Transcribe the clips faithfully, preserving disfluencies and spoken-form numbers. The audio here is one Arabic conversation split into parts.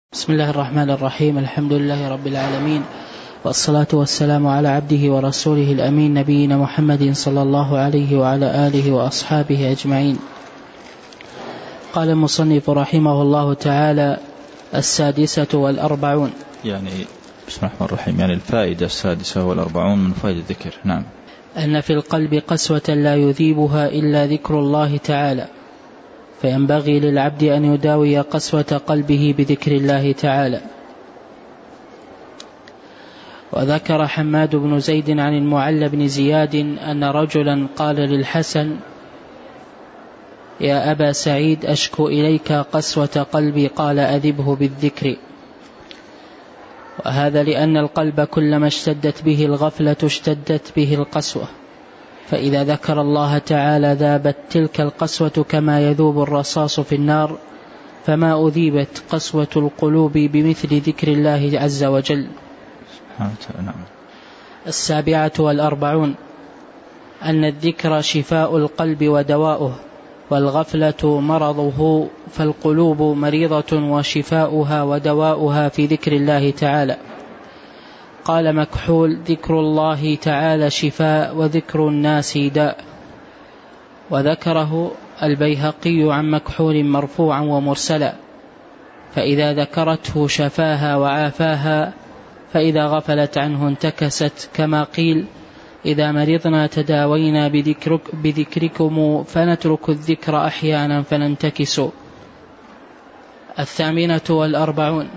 بسم الله الرحمن الرحيم. الحمد لله رب العالمين، والصلاة والسلام على عبده ورسوله الأمين نبينا محمد صلى الله عليه وعلى آله وأصحابه أجمعين. قال المصنف رحمه الله تعالى: السادسة والأربعون. يعني بسم الله الرحمن الرحيم، يعني الفائدة السادسة والأربعون من فائدة الذكر. نعم. أن في القلب قسوة لا يذيبها إلا ذكر الله تعالى، فينبغي للعبد أن يداوي قسوة قلبه بذكر الله تعالى. وذكر حماد بن زيد عن المعلى بن زياد أن رجلا قال للحسن: يا أبا سعيد، أشكو إليك قسوة قلبي. قال: أذبه بالذكر. وهذا لأن القلب كلما اشتدت به الغفلة اشتدت به القسوة، فإذا ذكر الله تعالى ذابت تلك القسوة كما يذوب الرصاص في النار، فما أذيبت قسوة القلوب بمثل ذكر الله عز وجل. السابعة والأربعون. أن الذكر شفاء القلب ودواؤه، والغفلة مرضه، فالقلوب مريضة وشفاؤها ودواؤها في ذكر الله تعالى. قال مكحول: ذكر الله تعالى شفاء، وذكر الناس داء. وذكره البيهقي عن مكحول مرفوعا ومرسلا: فإذا ذكرته شفاها وعافاها، فإذا غفلت عنه انتكست، كما قيل: إذا مرضنا تداوينا بذكرك بذكركم فنترك الذكر أحيانا فننتكس. الثامنة والأربعون.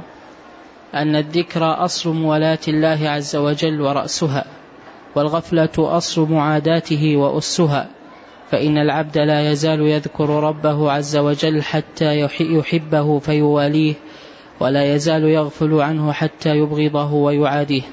أن الذكر أصل موالاة الله عز وجل ورأسها، والغفلة أصل معاداته وأسها، فإن العبد لا يزال يذكر ربه عز وجل حتى يحبه فيواليه، ولا يزال يغفل عنه حتى يبغضه ويعاديه.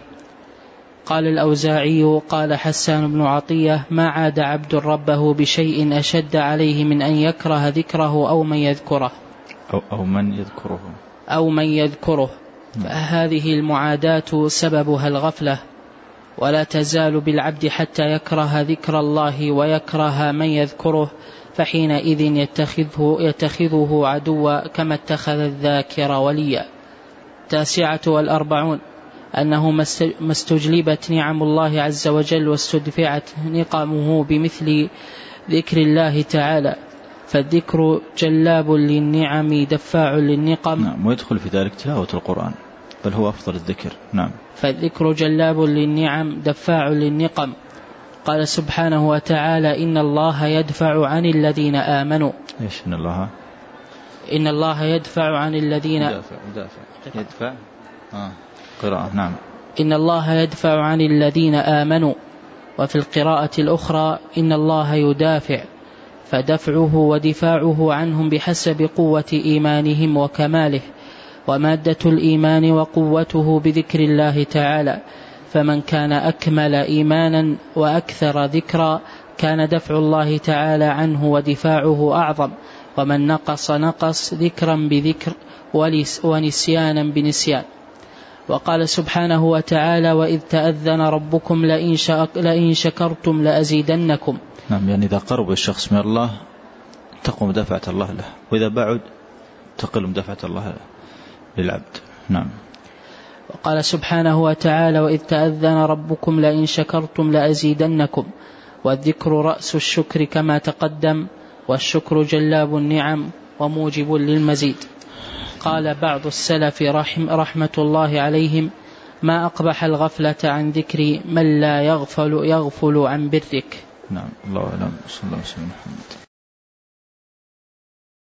قال الأوزاعي: قال حسان بن عطية: ما عاد عبد ربه بشيء أشد عليه من أن يكره ذكره أو من يذكره أو, أو من يذكره أو من يذكره فهذه المعاداة سببها الغفلة، ولا تزال بالعبد حتى يكره ذكر الله ويكره من يذكره، فحينئذ يتخذه, يتخذه عدوا كما اتخذ الذاكر وليا. التاسعة والأربعون. أنه ما استجلبت نعم الله عز وجل واستدفعت نقمه بمثل ذكر الله تعالى، فالذكر جلاب للنعم دفاع للنقم. نعم. ويدخل في ذلك تلاوة القرآن، بل هو أفضل الذكر. نعم. فالذكر جلاب للنعم دفاع للنقم. قال سبحانه وتعالى: إن الله يدفع عن الذين آمنوا. إيش إن الله؟ إن الله يدفع عن الذين يدفع يدفع, يدفع. آه. قراءة. نعم. إن الله يدفع عن الذين آمنوا. وفي القراءة الأخرى: إن الله يدافع، فدفعه ودفاعه عنهم بحسب قوة إيمانهم وكماله، ومادة الإيمان وقوته بذكر الله تعالى، فمن كان أكمل إيمانا وأكثر ذكرا كان دفع الله تعالى عنه ودفاعه أعظم، ومن نقص نقص ذكرا بذكر ونسيانا بنسيان. وقال سبحانه وتعالى: وإذ تأذن ربكم لئن شكرتم لأزيدنكم. نعم. يعني إذا قرب الشخص من الله تقوم دفعة الله له، وإذا بعد تقل دفعة الله للعبد. نعم. وقال سبحانه وتعالى: وإذ تأذن ربكم لئن شكرتم لأزيدنكم. والذكر رأس الشكر كما تقدم، والشكر جلاب النعم وموجب للمزيد. قال بعض السلف رحم رحمة الله عليهم: ما أقبح الغفلة عن ذكري من لا يغفل, يغفل عن برك. نعم. الله أعلم. صلى الله عليه وسلم.